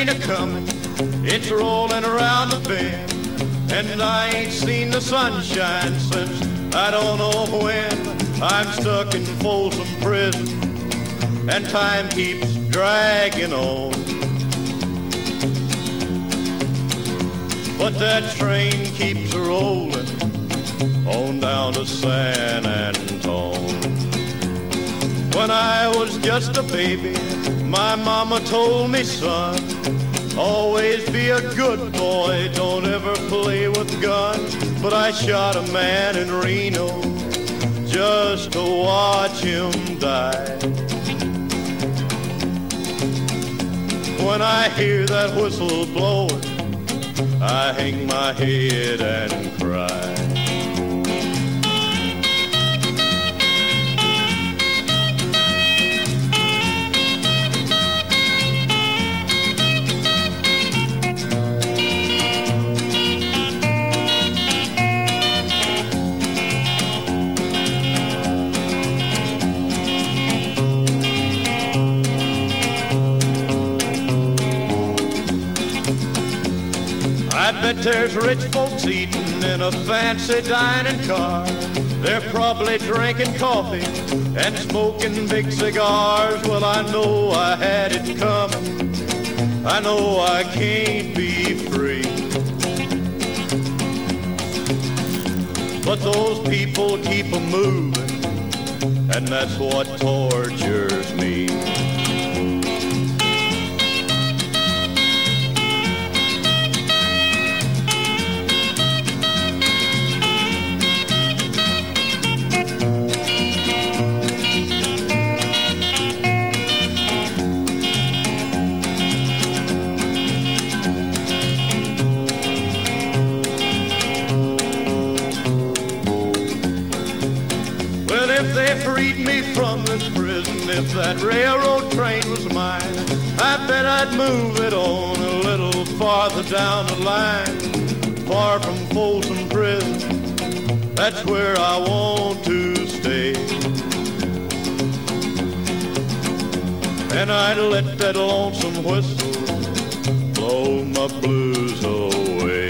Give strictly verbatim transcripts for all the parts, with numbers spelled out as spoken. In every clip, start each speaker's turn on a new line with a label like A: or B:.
A: train a-comin', it's rollin' around the bend, and I ain't seen the sunshine since I don't know when. I'm stuck in Folsom Prison, and time keeps dragging on. But that train keeps rollin' on down to San Antone. When I was just a baby, my mama told me, son, always be a good boy, don't ever play with guns. But I shot a man in Reno just to watch him die. When I hear that whistle blowing, I hang my head and cry. I bet there's rich folks eating in a fancy dining car. They're probably drinking coffee and smoking big cigars. Well, I know I had it coming. I know I can't be free. But those people keep a moving, and that's what tortures me. Freed me from this prison. If that railroad train was mine, I bet I'd move it on a little farther down the line, far from Folsom Prison. That's where I want to stay. And I'd let that lonesome whistle blow my blues away.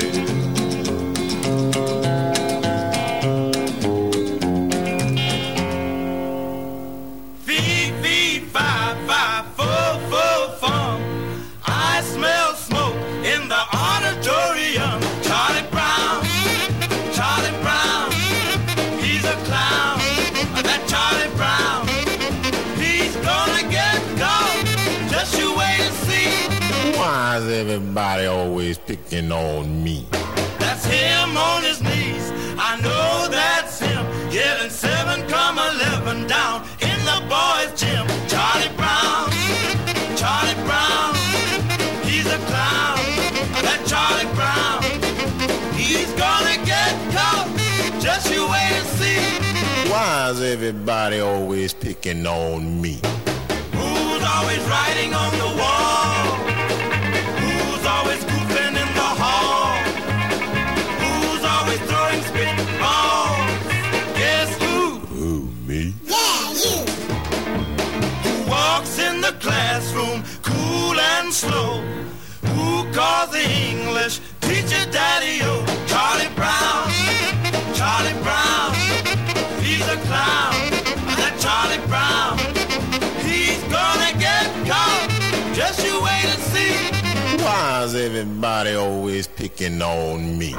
B: Everybody always picking on me.
C: That's him on his knees. I know that's him. Yelling seven come eleven down in the boys' gym. Charlie Brown, Charlie Brown, he's a clown. That Charlie Brown, he's gonna get caught. Just you wait and see.
B: Why is everybody always picking on me?
C: Who's always writing on the wall? Always goofing in the hall? Who's always throwing spitballs? Guess who?
B: Who, me?
C: Yeah, you. Who walks in the classroom cool and slow? Who calls the English teacher daddy-o? Charlie Brown, Charlie Brown, he's a clown. That Charlie Brown, he's gonna get caught. Just you wait and see.
B: Why is everybody always picking on me?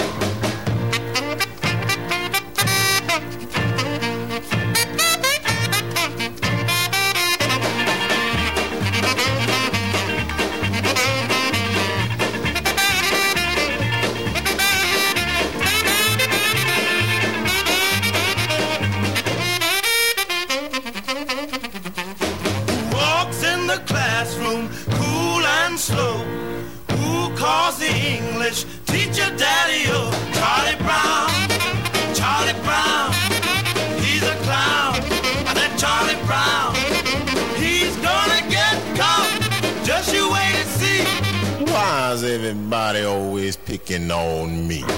C: Walks in the classroom cool and slow? Calls the English teacher daddy-o? Charlie Brown, Charlie Brown, he's a clown. That Charlie Brown, he's gonna get caught. Just you wait and see.
B: Why is everybody always picking on me?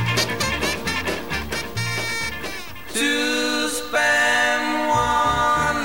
D: To spend one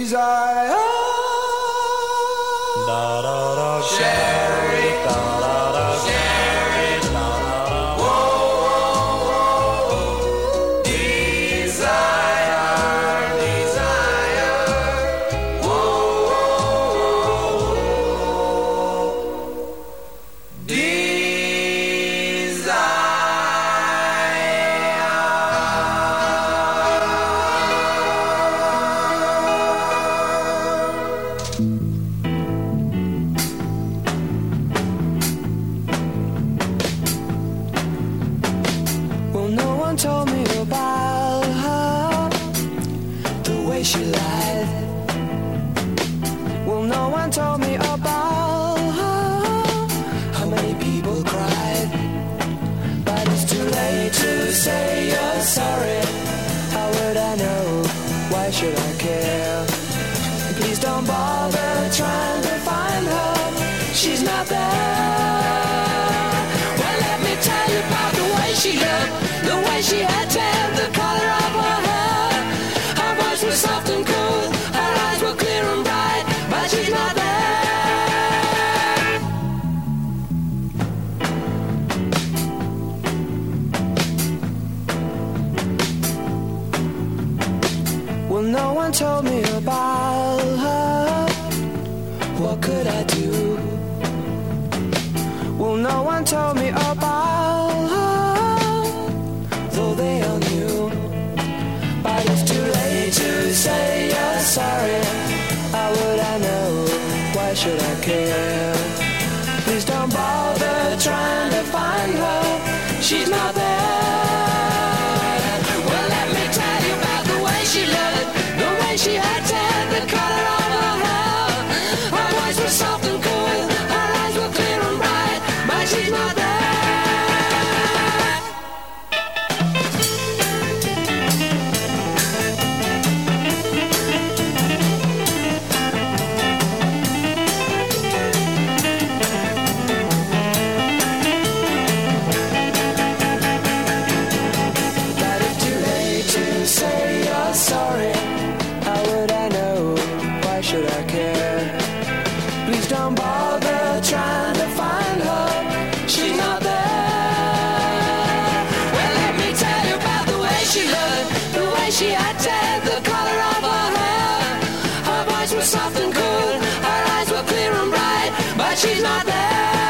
D: desire. Da da da, Sherry, da da da, Sherry, da da da. Whoa, whoa, whoa, desire, desire. Whoa, whoa, whoa, desire. Well, no one told me about her, the way she lied. Well, no one told me about her, how many people cried. But it's too late to say you're sorry. How would I know? Why should I care? Please don't bother trying to find her. She's not there. Well, let me tell you about the way she looked, the way she had tan, the color of her hair. Her voice was soft and cool, her eyes were clear and bright, but she's not there. Well, no one told me about her. What could I do? Well, no one told me about her, though they all knew. But it's too late to say you're sorry. How would I know? Why should I care? Please don't bother trying to find her. She's not there. Well, let me tell you about the way she looked, the way she had tan, the color of her hair. Her voice was soft and cool, her eyes were clear and bright, but she's not there. But it's too late to say you're sorry. How would I know? Why should I care? Please don't bother trying to find her. She's not there. Well, let me tell you about the way she looked, the way she had tan, the color of her hair. Her voice was soft and cool, her eyes were clear and bright, but she's not there.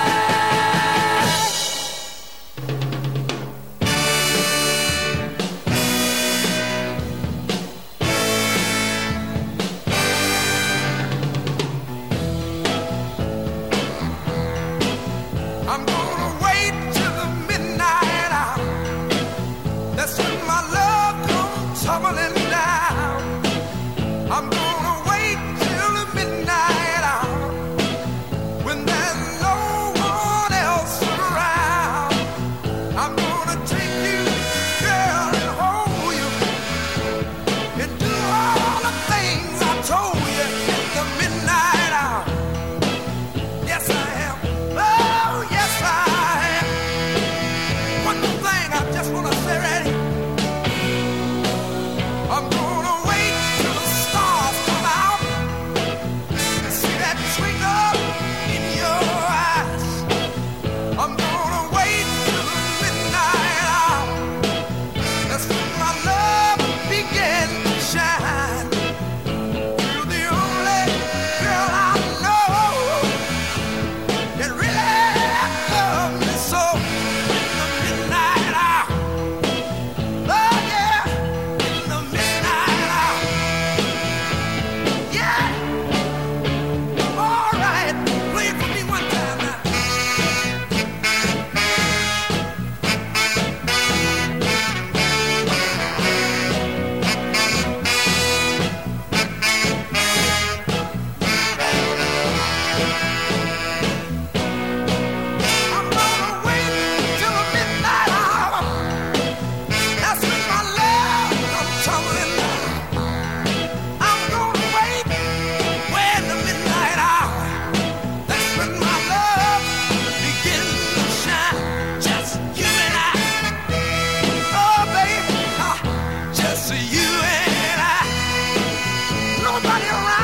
C: I'm gonna wait till the midnight hour. That's when my love comes tumbling down. I'm gonna wait till the midnight hour, when there's no one else around. I'm gonna take you, girl, and hold you, and do all the things I told you in the midnight hour. Yes, I am. Oh, yes, I am. One more thing I just want to say right here. I'm gonna wait till the stars come out and see that twinkle in your eyes. I'm gonna wait till the midnight hour. That's when my love begins to shine. You're the only girl I know that really love me so in the midnight hour. Oh yeah, in the midnight hour. Yeah. All right, play it for me one time now. I'm gonna wait till the midnight hour. That's when my love comes tumbling down. I'm gonna wait when the midnight hour. That's when my love begins to shine. Just you and I. Oh, baby, ah, just you and I. Nobody around.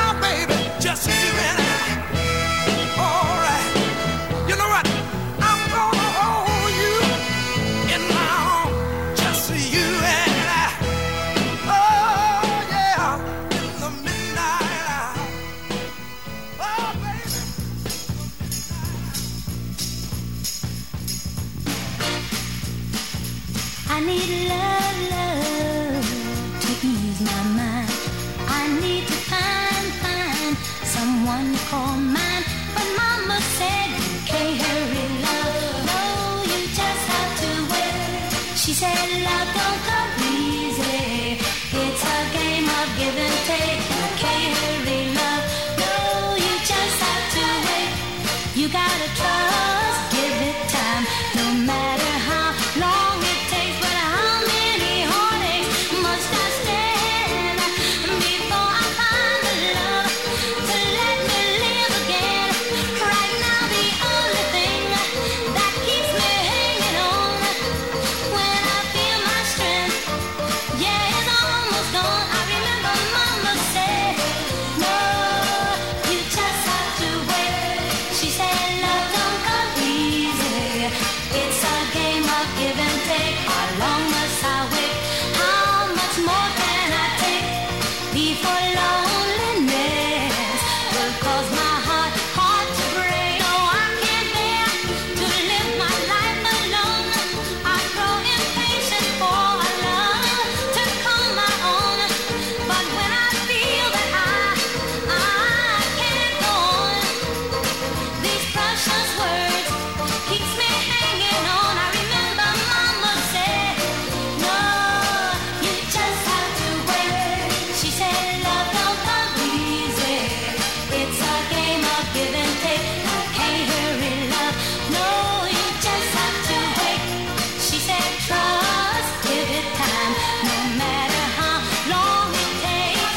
E: someone to call mine. But Mama said you can't hurry love. No, you just have to wait. She said love don't come easy. It's a game of give and take. You can't hurry love. No, you just have to wait. You gotta trust, give it time. No matter how long it takes, but how many heartaches must I stand before I find the love to let me live again? Right now the only thing that keeps me hanging on when I feel my strength, yeah, it's almost gone. I remember Mama said, no, you just have to wait. She said love don't come easy. It's a game of give and take. How long must I wait? How much more can I take before loneliness will cause my heart, heart to break? Oh, I can't bear to live my life alone. I grow impatient for a love to call my own. But when I feel that I, I can't go on, these precious words keeps me hanging on. I remember Mama said, no, you just have to wait. She said love don't come easy. It's a game of give and take. You can't hurry love. No, you just have to wait. She said trust, give it time. No matter how long it takes.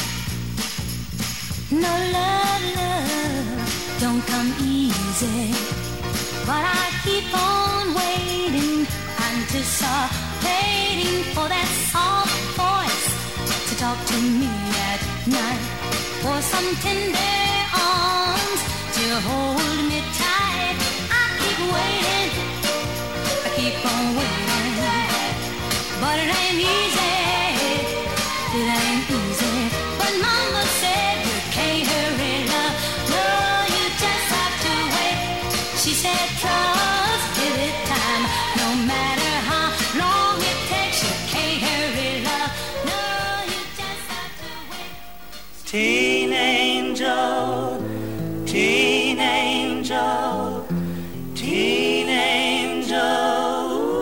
E: No love, love don't come easy. But I keep on waiting, anticipating for that soft voice to talk to me at night, for some tender arms to hold me tight. I keep waiting, I keep on waiting, but it ain't easy, it ain't easy. But Mama said you can't hurry love. No, you just have to wait. She said trust, give it time. No matter how long it takes, you can't hurry love. No, you just have to wait.
F: Teen angel, teen angel, teen angel.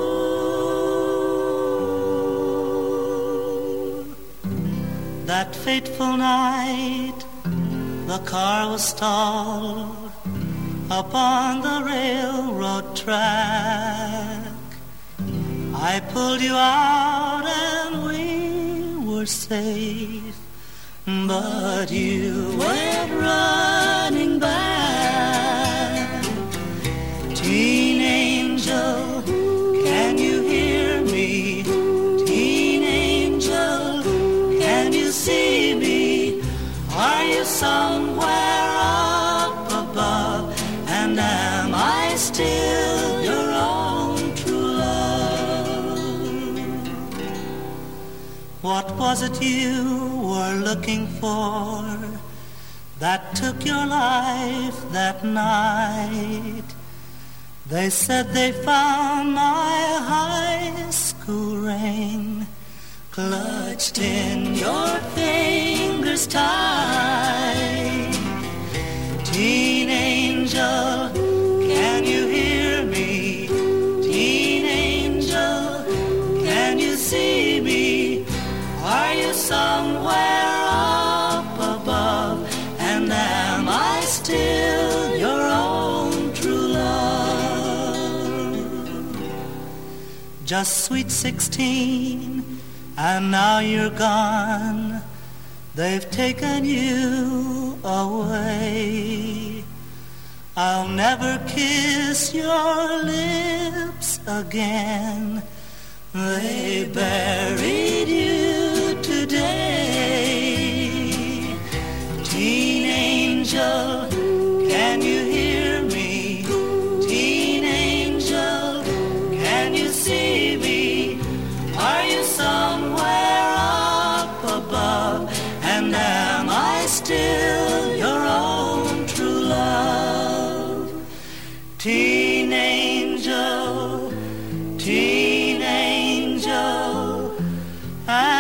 F: That fateful night, the car was stalled upon the railroad track. I pulled you out and we were safe, but you went running back. Teen angel, can you hear me? Teen angel, can you see me? Are you somewhere up above? And am I still your own true love? What was it you were looking for that took your life that night? They said they found my high school ring clutched in your fingers tight. Teen angel, can you hear me? Teen angel, can you see me? Are you somewhere up above? And am I still your own true love? Just sweet sixteen, and now you're gone. They've taken you away. I'll never kiss your lips again. They buried you today. Teen angel, can you hear me? Teen angel, can you see me? Are you somewhere up above? And am I still your own true love? Teen angel, teen angel,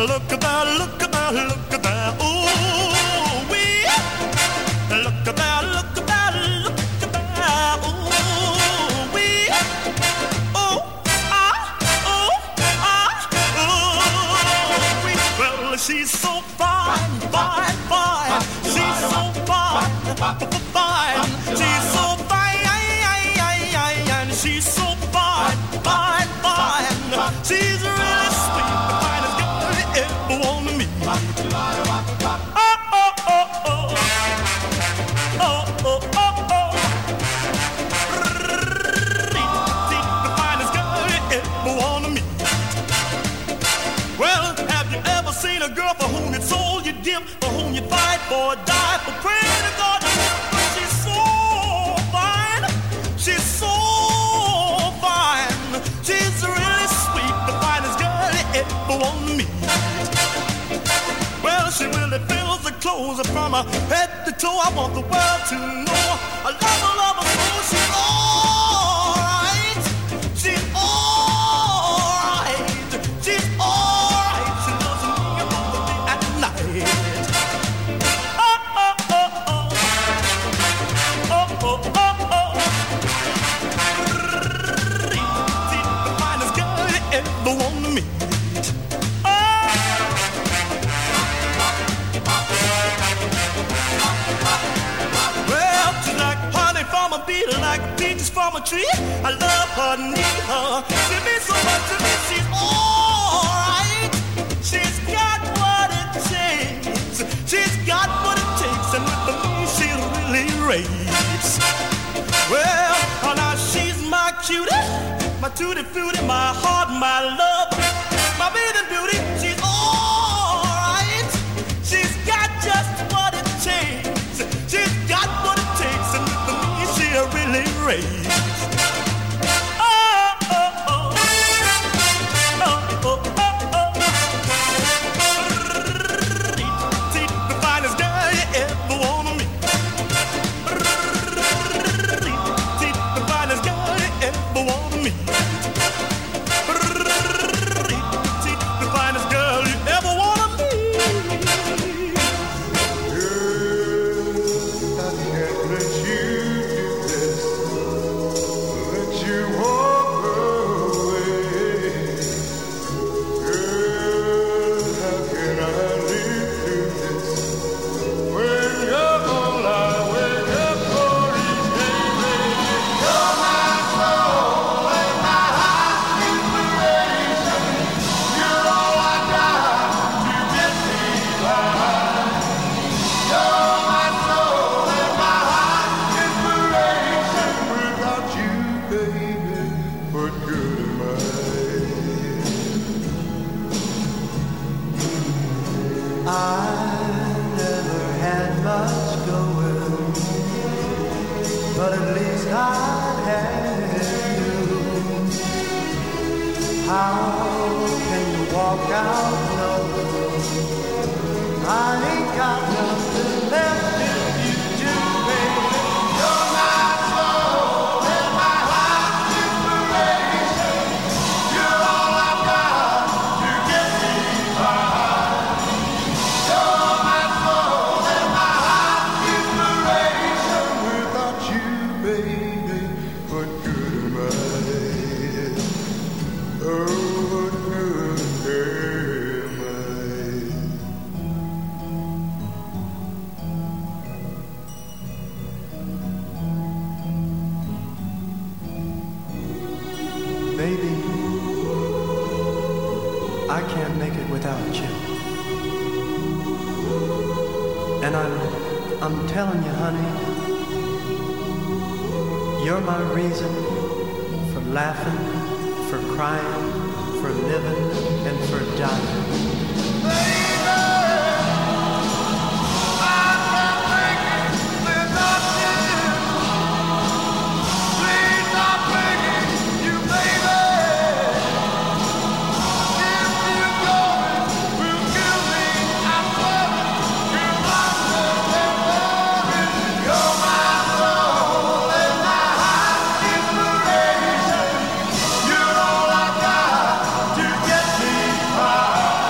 C: Look at that, look at that, look at that. Ooh, wee. Look at that, look at that, look at that. Ooh, wee. Oh, ah, oh, ah, ooh, wee. Well, she's so fine, fine, fine. She's so fine, fine. She's so fine, and she's so fine, fine, fine. She's really sweet, the finest girl you ever want to meet. Oh, oh, oh, oh. Oh, oh, oh, oh. The finest girl you ever want to meet. Well, have you ever seen a girl for whom you sold your dip, for whom you fight for, die for, pray to God? She's so fine. She's so fine. She's really sweet, the finest girl you ever want to meet. Well, she really fills the clothes from her head to toe. I want the world to know I love her, love her so. She's alright. She's alright. She's alright. She loves me both the day and night. Oh, oh, oh, oh. Oh, oh, oh, oh. She's the finest girl you ever want to meet. From a bee, like peaches from a tree. I love her, need her. She means so much to me. She's alright. She's got what it takes. She's got what it takes, and with me she really rates. Well, oh, now she's my cutie, my tutti frutti, my heart, my love, my bathing beauty. She's alright. She's got just what it takes. She's got what it takes, and with me she really raised. Oh, oh, oh. Oh, oh, oh, oh. The finest girl you ever want to meet. The finest girl you ever want to meet. The finest girl you ever want to meet.
G: You're all I got to get me by.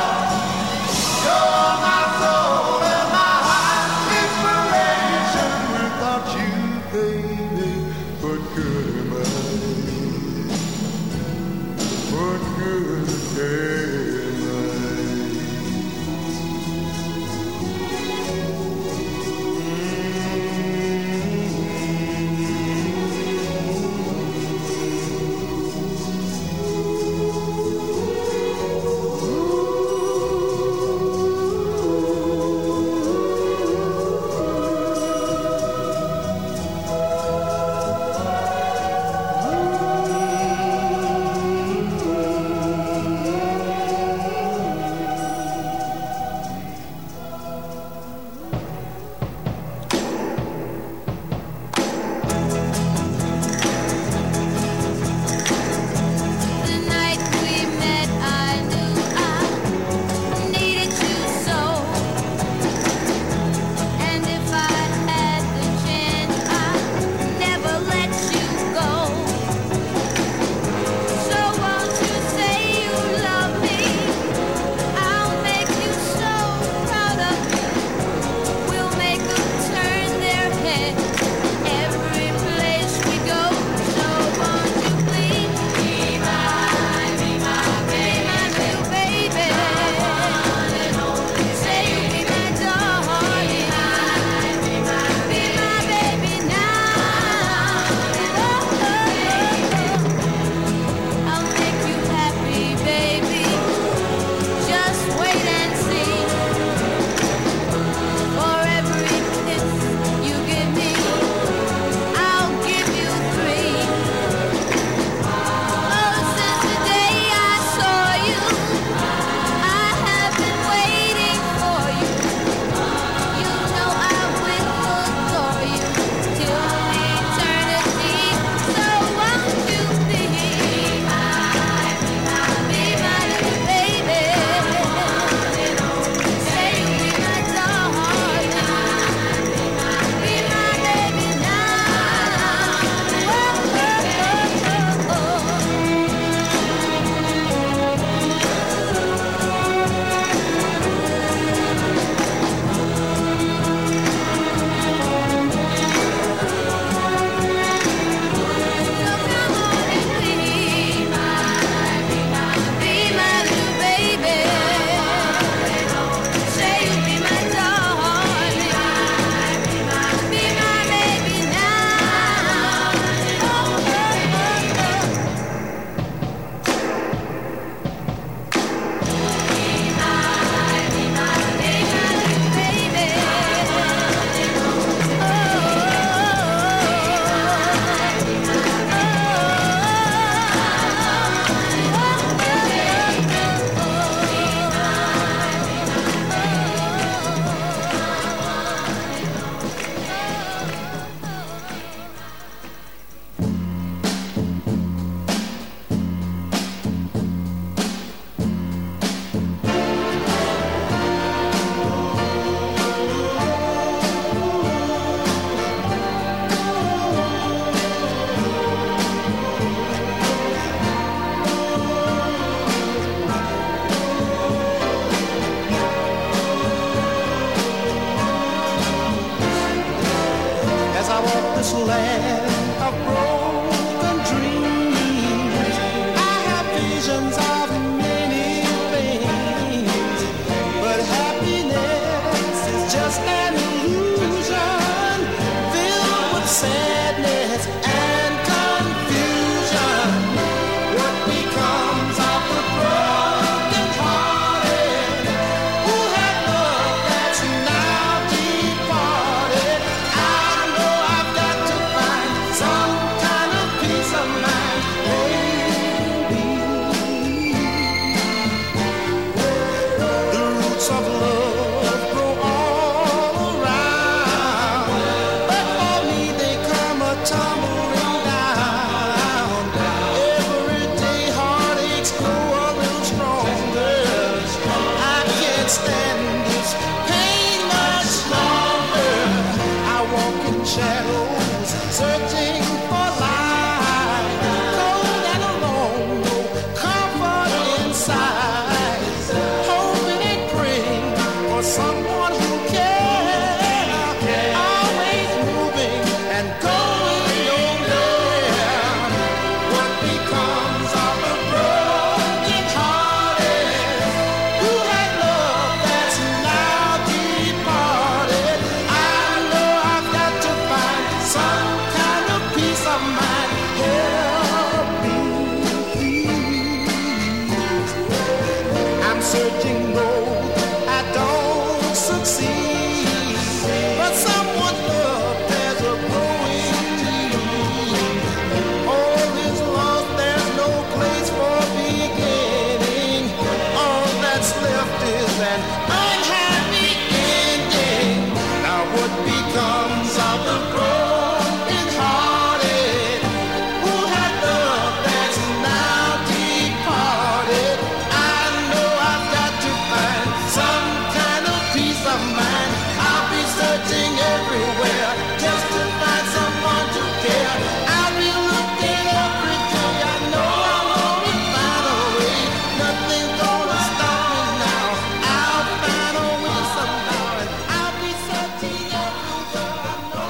G: searching road, I don't succeed. But someone love there's a growing need. All is lost, there's no place for beginning. All that's left is an unhappy ending. Now what becomes of the broken hearted who had love that's now departed? I know I've got to find some kind of peace of mind. I'll be searching everywhere just to find someone to care. I'll be looking every day. I know I'll always find a way. Nothing's gonna stop me now. I'll find a way somehow, and I'll be searching everywhere. I know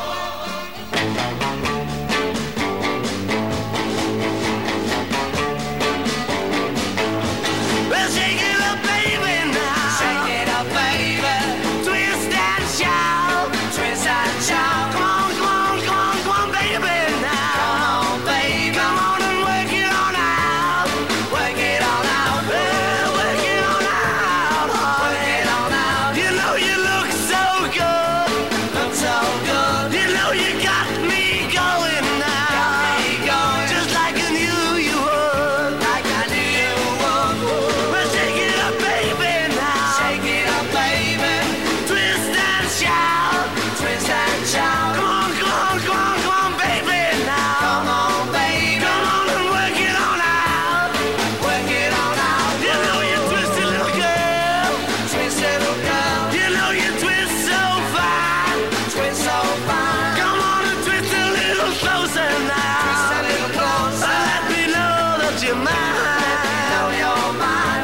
C: Well, shake it up, baby, now. Shake it up, baby. Twist and shout. Twist and shout. Come on, come on, come on, come on, baby, now. Come on, baby. Come on and work it on out. Work it on out. Well, work it on out. Work it on out. You know you look so good. Look so good. You know you got me going now. Got me going. Just like I knew you would. Like I knew you would. Well, shake it up, baby, now. Shake it up, baby. Twist and shout. Twist and shout. Come on, come on, come on, come on, baby, now. Come on, baby. Come on and work it on out. Work it on out. You know you twisted little girl. Twisted little girl. You know you twist so fine. Twist so fine. Come on and twist a little closer now. Twist a little closer. Let me know that you're mine. Let me know you're mine.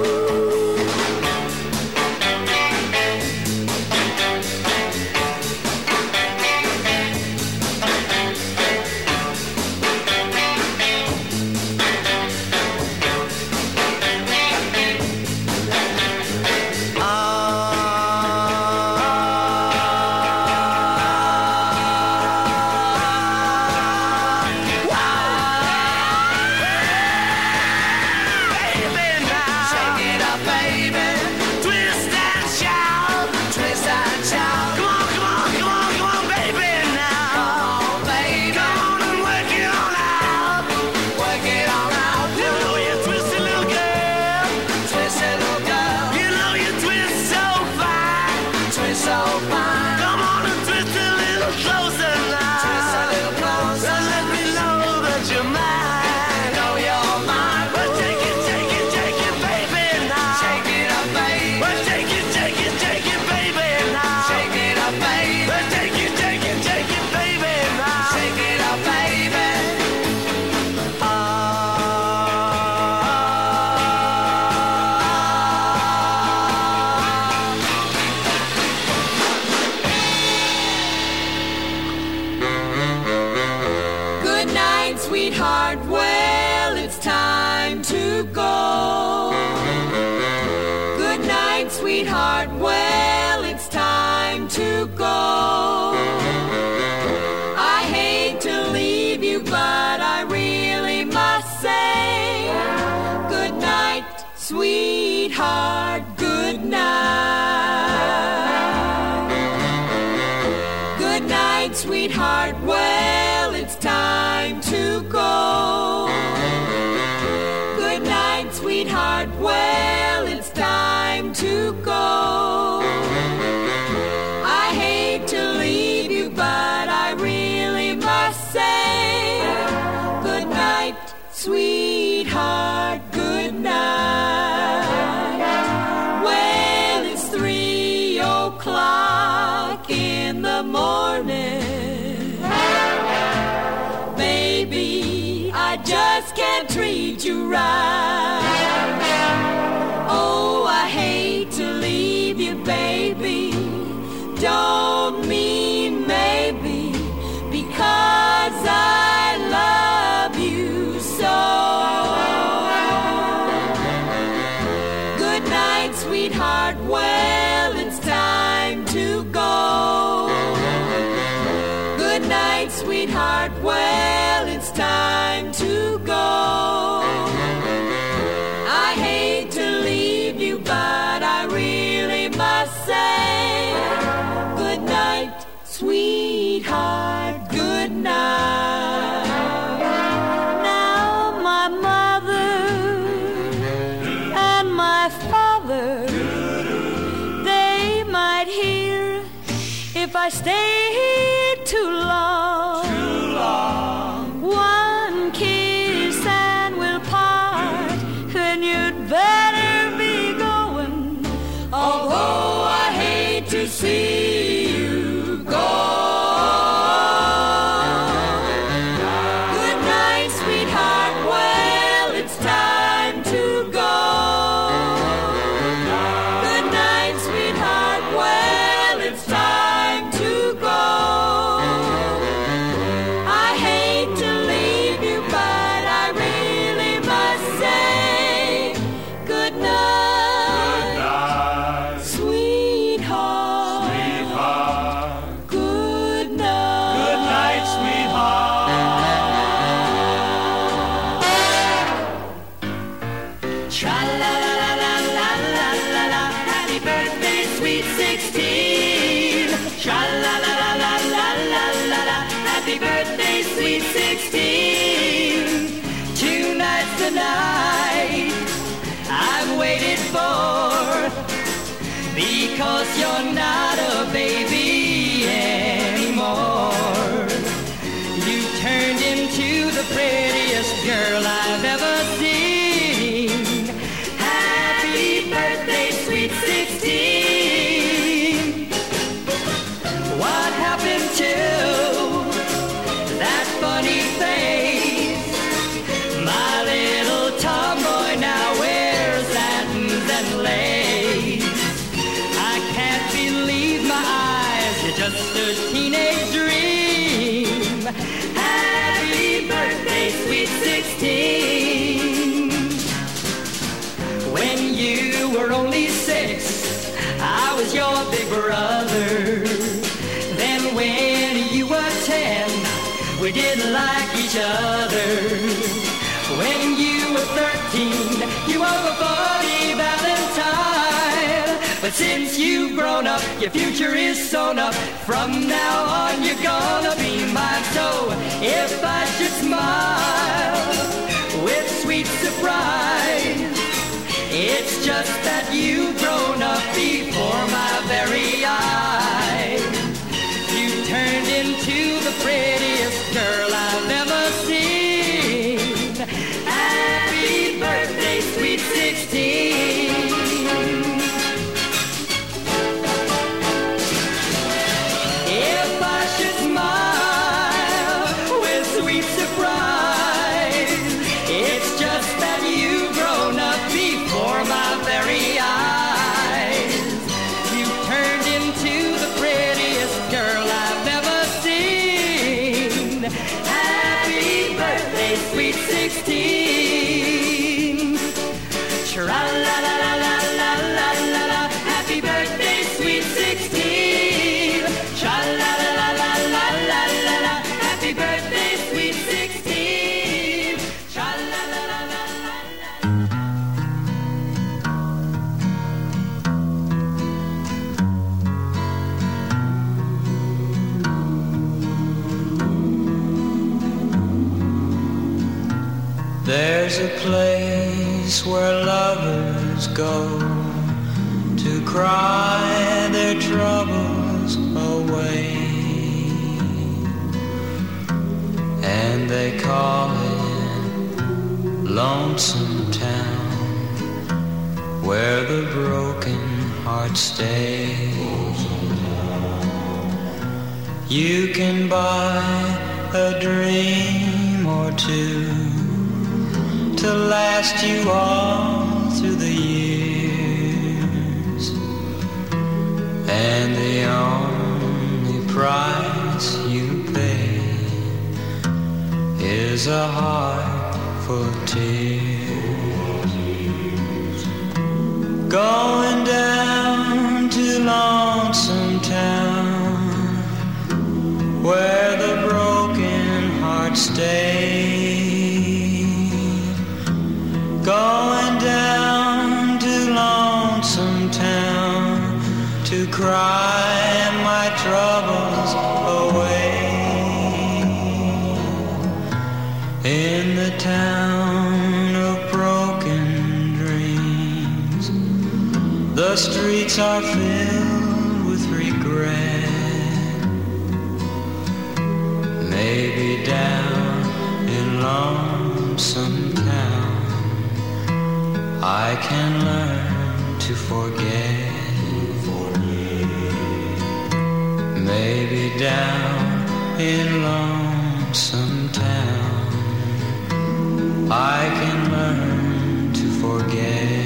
C: Baby, now. Shake it up, baby. Twist and shout. Twist and shout. Come on, come on, come on, come on, baby, now. Come on, baby. Come on and work it on out. Work it on out. You know you twisted little girl. Twisted little girl. You know you twist so fine. Twist so fine. Come on and twist a little closer now. Twist a little closer. And let me know that you're mine. Know you're mine. Well, take it, take it, take it, baby, now. Shake it up, baby. Well, take it, take it, take it, baby, now. Shake it up, baby. Well, take it, take it, take it, baby, now. Shake it up, baby.
H: Good night, sweetheart. Well, it's time to go. Good night, sweetheart. Well, it's time to go. I hate to leave you, but I really must say good night, sweetheart. Good night. Good night, sweetheart. Well, it's time to go. Good night, sweetheart. Well, it's time to go. I hate to leave you, but I really must say good night, sweetheart. Good night. Well, it's three o'clock in the morning. Baby, I just can't treat you right. Oh, I hate to leave you, baby. Don't mean maybe, because I love you so. Good night, sweetheart. Well, it's time to go. Good night, sweetheart. Well, it's time to go. I hate to leave you, my father. They might hear if I stay here too long.
F: Too long.
H: One kiss and we'll part, and you'd better be going.
F: Although I hate to see you go.
H: Good night, sweetheart. Well, it's time to go. Good night, sweetheart. Well, it's time to go. I hate to leave you, but I really must say good night, sweetheart. Good night.
F: Good night, sweetheart. Tra-la-la-la-la-la-la-la-la. Happy birthday, sweet sixteen. Tra-la-la-la-la-la-la-la. Happy birthday, sweet sixteen. Tonight's the night I've waited for, because you're not a baby anymore. You turned into the prettiest girl I've ever seen. Happy birthday, sweet sixteen. What happened to that funny face? My little tomboy now wears satins and lace. I can't believe my eyes, you're just a teenage dream. Happy birthday, sweet sixteen. When you were only six, I was your big brother. Then when you were ten, we didn't like each other. When you were thirteen, you were a funny Valentine. But since you've grown up, your future is sewn up. From now on, you're gonna be mine. So if I should smile with sweet surprise, it's just that you've grown up before my very eyes. You turned into the prettiest girl I've ever seen. Happy birthday, sweet sixteen. If I should smile with sweet surprise, it's just that you've grown up before my very eyes. You turned into the prettiest girl I've ever seen. Happy birthday, sweet sixteen. Tra-la-la-la-la-la-la-la-la. Happy birthday, sweet sixteen. Tra-la-la-la-la-la-la-la. Happy birthday, sweet sixteen. Tra-la-la-la-la-la-la.
I: There's a place where lovers go to cry their troubles away, and they call it Lonesome Town, where the broken hearts stay. You can buy a dream or two to last you all through the years, and the only price you pay is a heart full of tears. Going down to Lonesome Town, where the broken hearts stay. Going down to Lonesome Town to cry my troubles away. In the town of broken dreams, The streets are filled with regret. Maybe down in Lonesome Town I can learn to forget. Maybe down in Lonesome Town I can learn to forget.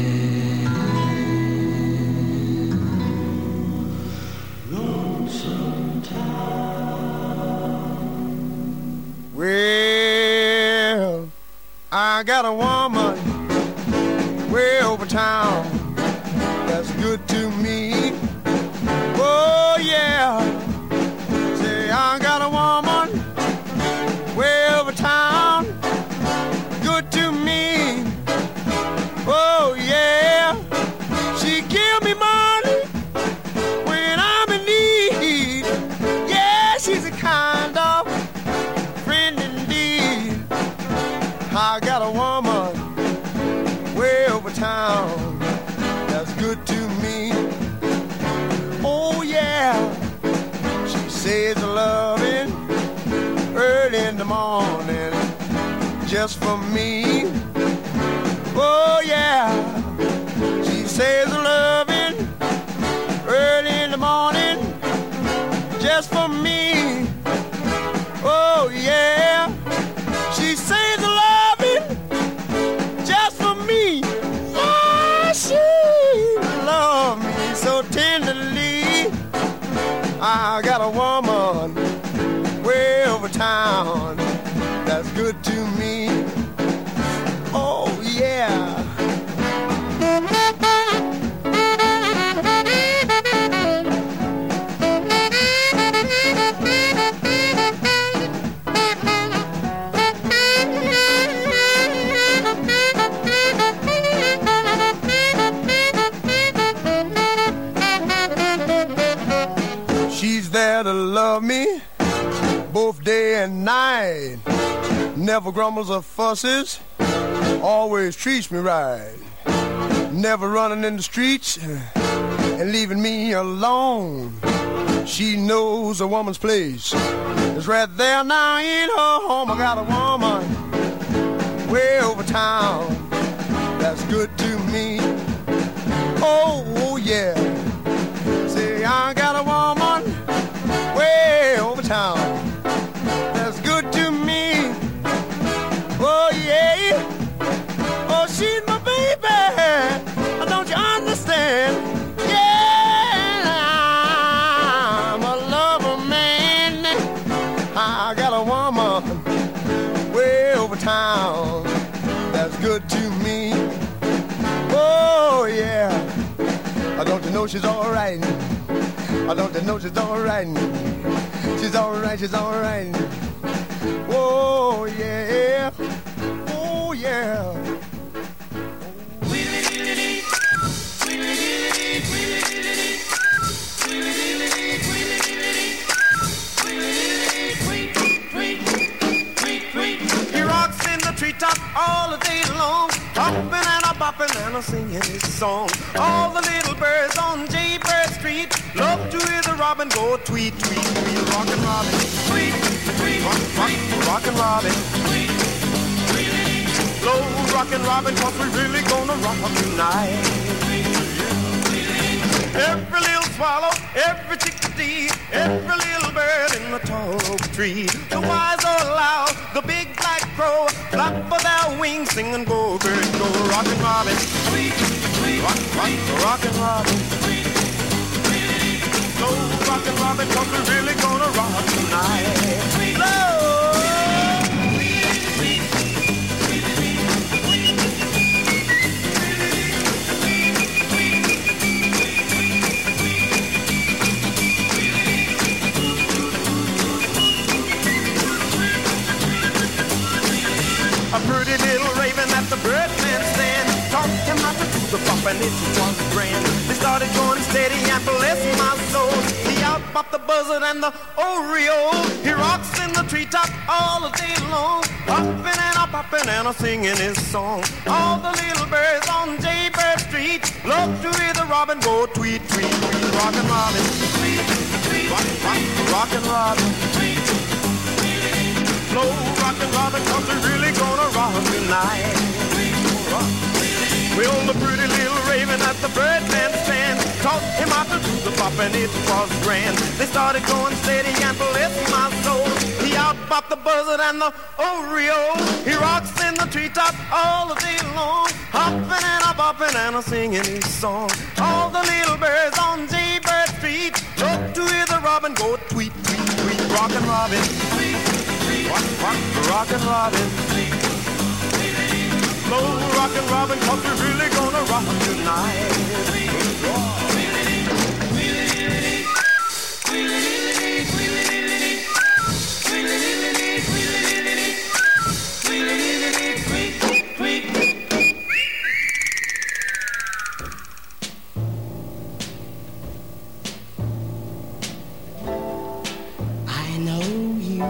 G: Well, I got a woman way over town that's good to me. Oh yeah, say I got a woman way over town, good to me. Oh yeah, she give me money when I'm in need. Yeah, she's a kind of friend indeed. I got a woman way over town that's good to me. Oh yeah, she says loving early in the morning just for me. Oh yeah, she says loving early in the morning just for me. Oh yeah, she says loving just for me. Oh, she loves me so tenderly. I got a woman way over town that's good to me. Oh yeah. She's there to love me both day and night. Never grumbles or fusses, always treats me right. Never running in the streets and leaving me alone. She knows a woman's place is right there now in her home. I got a woman way over town that's good to me. Oh, oh yeah. Say I got a woman way over town that's good to me. Oh yeah. Oh, she's my baby. Don't you understand? Yeah, I'm a lover man. I got a woman way over town that's good to me. Oh yeah. Don't you know she's all right? Don't you know she's all right? She's all right, she's all right. Oh yeah, oh yeah.
C: He rocks in the treetop all the day long, hopping and a bopping and a singing his song. All the little birds on Jaybird Street love to hear the robin go tweet, tweet, tweet. Rockin' Robin, tweet, tweet, rock, rock, rockin' Robin, tweet, tweet. Slow rockin' Robin, 'cause we're really gonna rock tonight. Every little swallow, every chickadee, every little bird in the tall oak tree. The wise or loud, the big black crow, flap of their wings, sing and go, bird, go. Rockin' Robin, tweet, tweet, rock, rock, rockin' Robin, tweet, tweet. Slow rockin' Robin, 'cause we're really gonna rock tonight. Slow. A pretty little raven at the birdman stand taught him how to do the bop and it was grand. They started going steady and bless my soul. He out-bopped the buzzard and the oriole. He rocks in the treetop all the day long, hopping and a popping and a singing his song. All the little birds on Jaybird Street love to hear the
G: robin go tweet, tweet, tweet, rockin' robin. Rock, rock, rockin' robin. Slow rockin' robin, 'cause we're really gonna rock tonight. Well, the pretty little raven at the Birdman stand taught him how to do the bop, and it was grand. They started going steady and bless my soul. He out-bopped the buzzard and the Oreo. He rocks in the treetop all the day long, hopping and a-bopping and a-singing his song. All the little birds on Jaybird Street love to hear the robin go tweet, tweet, tweet, rockin' robin. Rock, rock, rockin' robin. Slow rockin' robin, 'cause we're really gonna rock tonight.
D: I know you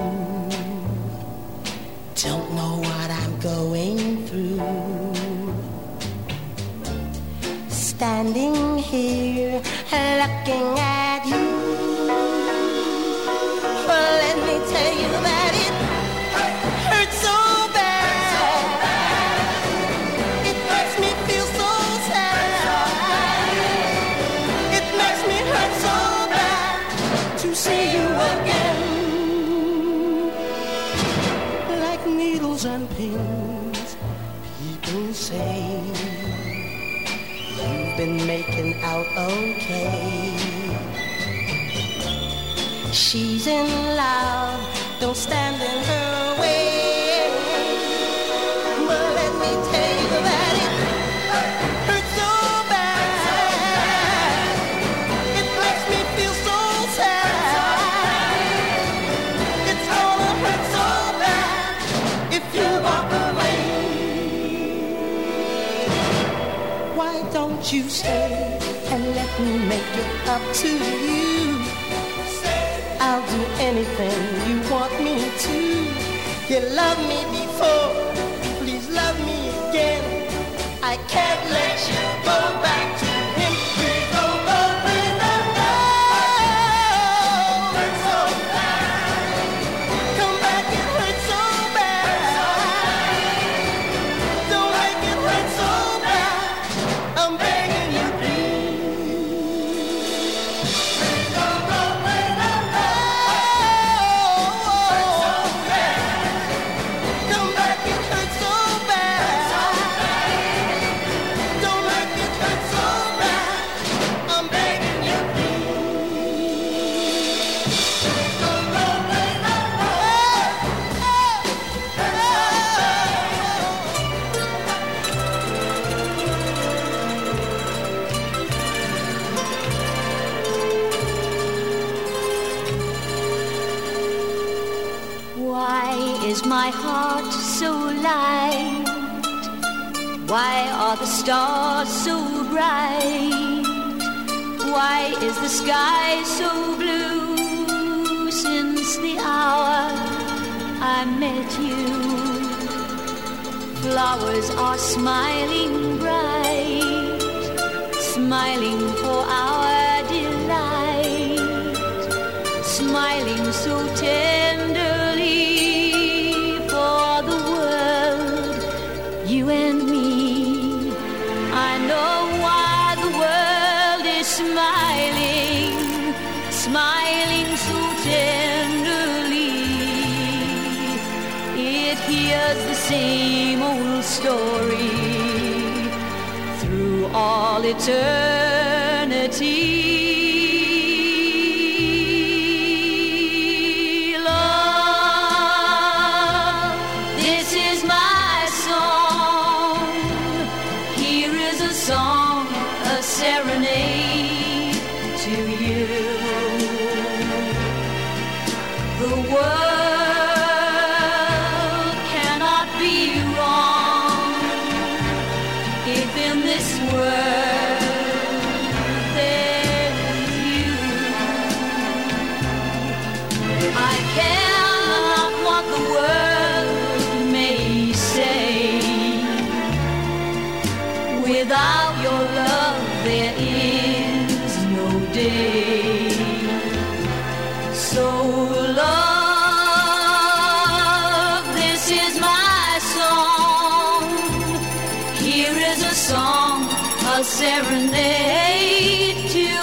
D: don't know what I'm going through. Standing here looking at you. Well, let me tell you that it hurts so bad. It makes me feel so sad. It makes me hurt so bad to see you again. Like needles and pins, people say you've been making out okay. She's in love, don't stand in her way. But let me tell you that it hurts so bad. It makes me feel so sad. It's gonna hurt so bad if you walk away. Why don't you stay and let me make it up to you? I'll do anything you want me to. You loved me before, please love me again. I can't let you go back to him. We go, go, we go, go. Hurt so bad. Come back, it hurts so bad. Don't make it hurt so bad. I'm begging you, please. We go, go, we go, go. Come back, it hurts so bad. Don't make it hurt so bad. I'm begging you, please. Go, go, we go, go.
E: Why is my heart so light? Why are the stars so bright? Why is the sky so blue? Since the hour I met you, flowers are smiling bright, smiling for our delight, smiling so tenderly for the world, you and me. I know why the world is smiling, smiling so tenderly. It hears the same old story through all eternity. Love, this is my song. Here is a song, a serenade to you. The world cannot be wrong if in this world there is you. I care not what the world may say. Without
F: your love there is no day. So love, this is my song. Here is a song, a serenade to you.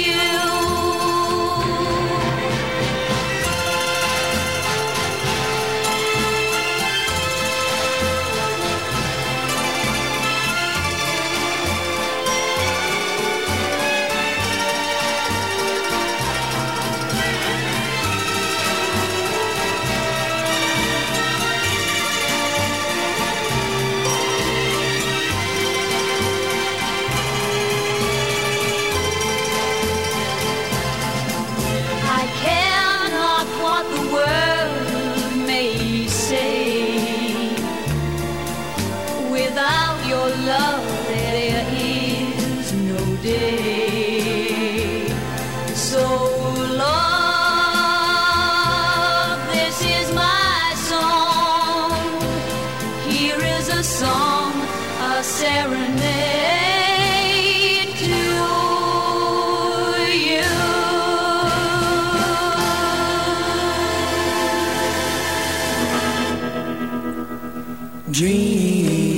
F: Love, there is no day. So love, this is my song. Here is a song, a serenade to you.
D: Dream.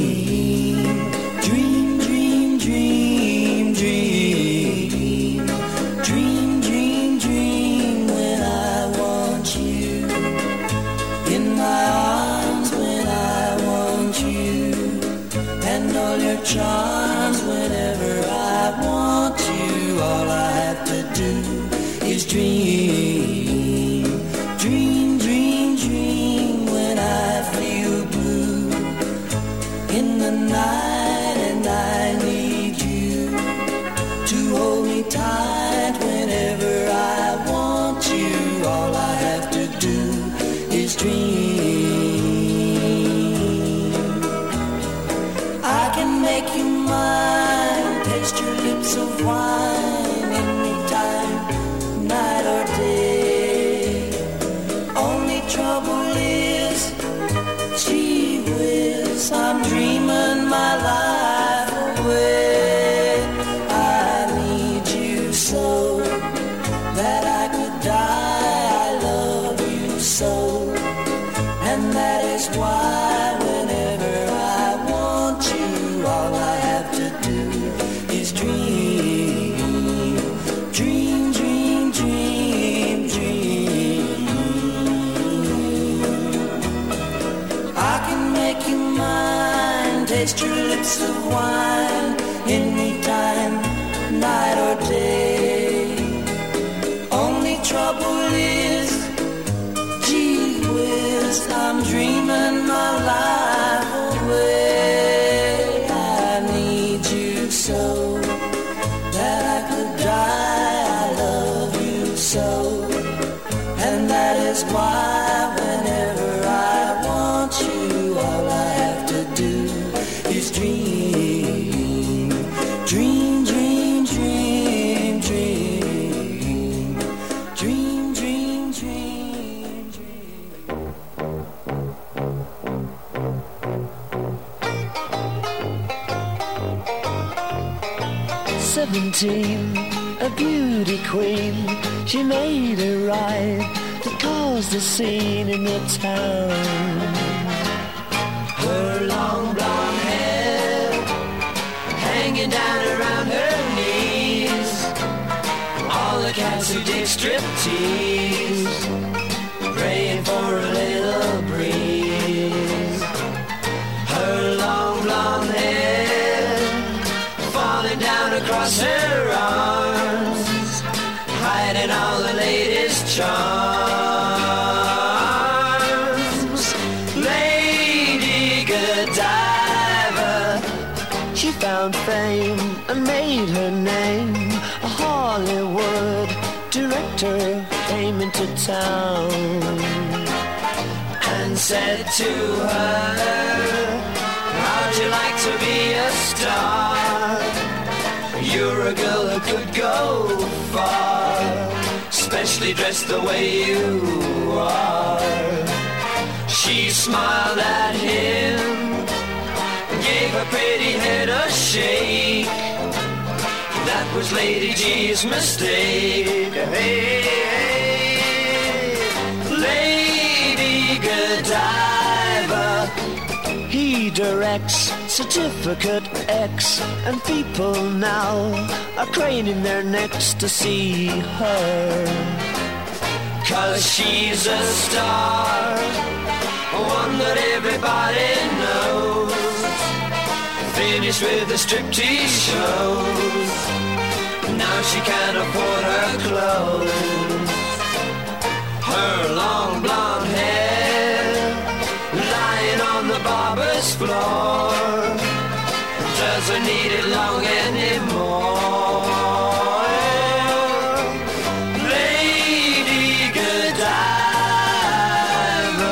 D: Charms whenever I want you. All I have to do is dream, dream, dream, dream. When I feel blue in the night and I need you to hold me tight whenever I want you. All I have to do is dream. Make you mine, taste your lips of wine, anytime, night or day. Only trouble is, gee whiz, I'm dreaming my life away. I need you so that I could die. I love you so, and that is why whenever I want you, all I have to do is dream, dream, dream, dream, dream. I can make you mine, taste your lips of wine, anytime, night or day. Only trouble is, gee whiz, I'm dreaming my life away. So that I could die, I love you so, and that is why whenever I want you, all I have to do is dream, dream, dream, dream, dream, dream, dream, dream, dream.
J: Seventeen, a beauty queen, she made a ride that caused a scene in the town.
F: Her long blonde hair hanging down around her knees. All the cats who did striptease, praying for a little breeze. Her long blonde hair falling down across her arms, hiding all the latest charms. Lady Godiva,
J: she found fame and made her name. A Hollywood director came into town
F: and said to her, how'd you like to be a star? You're a girl who could go far, especially dressed the way you are. She smiled at him, gave her pretty head a shake, was Lady G's mistake. Hey, hey, Lady Godiva.
J: He directs Certificate X, and people now are craning their necks to see her.
F: 'Cause she's a star, one that everybody knows. Finished with the striptease shows, now she can't afford her clothes. Her long blonde hair lying on the barber's floor doesn't need it long anymore. Lady Godiva.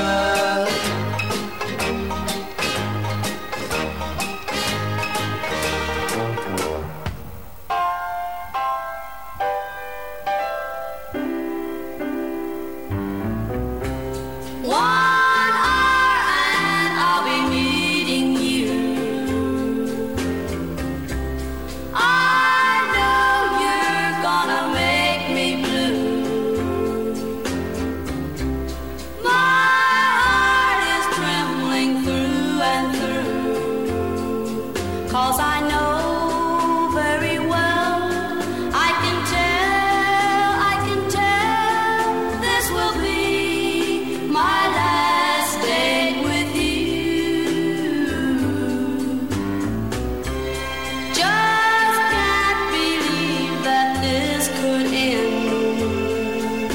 E: One hour and I'll be meeting you. I know you're gonna make me blue. My heart is trembling through and through, 'cause I know very well, I can tell, I can tell, this will be my last date with you. Just can't believe that this could end.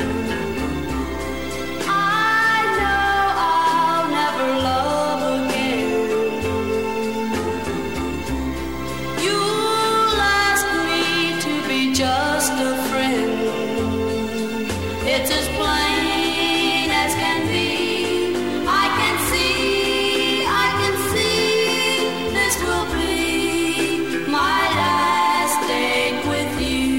E: I know I'll never love again. You'll ask me to be just a friend. It's as plain as can be. I can see, I can see, this will be my last date with you.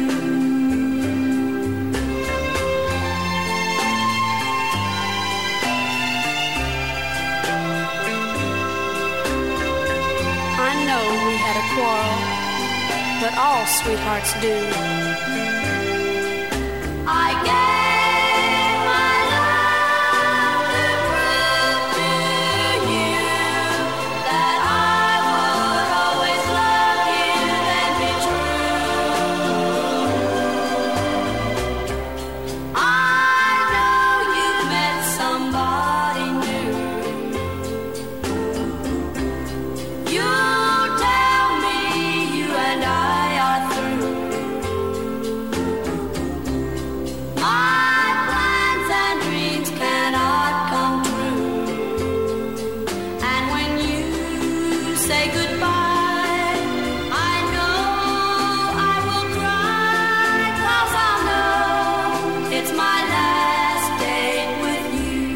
E: I know we had a quarrel, but all sweethearts do. I gave my love to prove to you that I would always love you and be true. I know you've met somebody new. You tell me you and I are through. My plans and dreams cannot come true. And when you say goodbye, I know I will cry, 'cause I know it's my last date with you.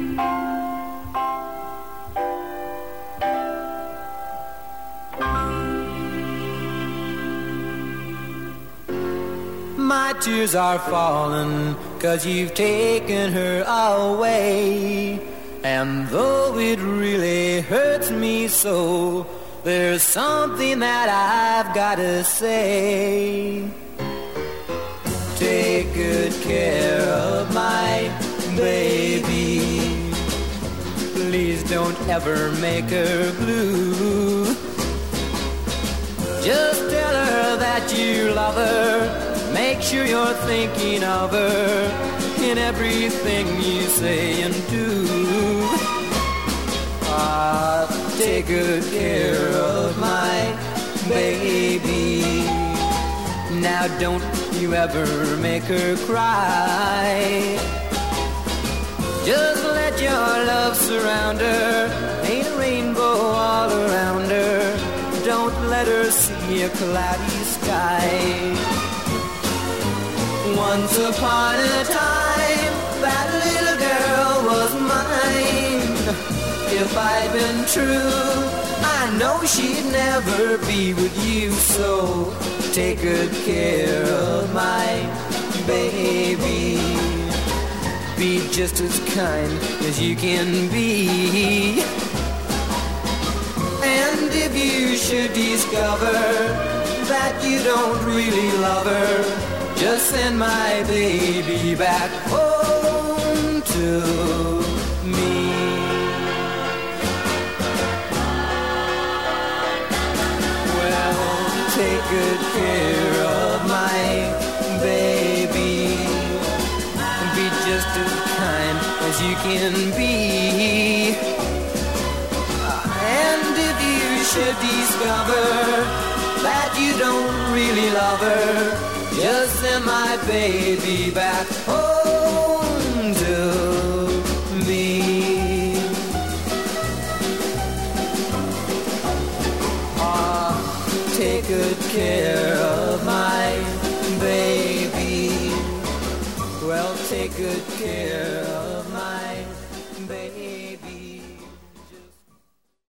K: My tears are falling, 'cause you've taken her away. And though it really hurts me so, there's something that I've gotta say. Take good care of my baby. Please don't ever make her blue. Just tell her that you love her. Make sure you're thinking of her in everything you say and do. Ah, take good care of my baby. Now don't you ever make her cry. Just let your love surround her. Ain't a rainbow all around her. Don't let her see a cloudy sky. Once upon a time, that little girl was mine. If I'd been true, I know she'd never be with you. So take good care of my baby. Be just as kind as you can be. And if you should discover that you don't really love her, just send my baby back home to me. Well, take good care of my baby. Be just as kind as you can be. And if you should discover that you don't really love her, just send my baby back home to me. Ah, take good care of my baby. Well, take good care of my baby.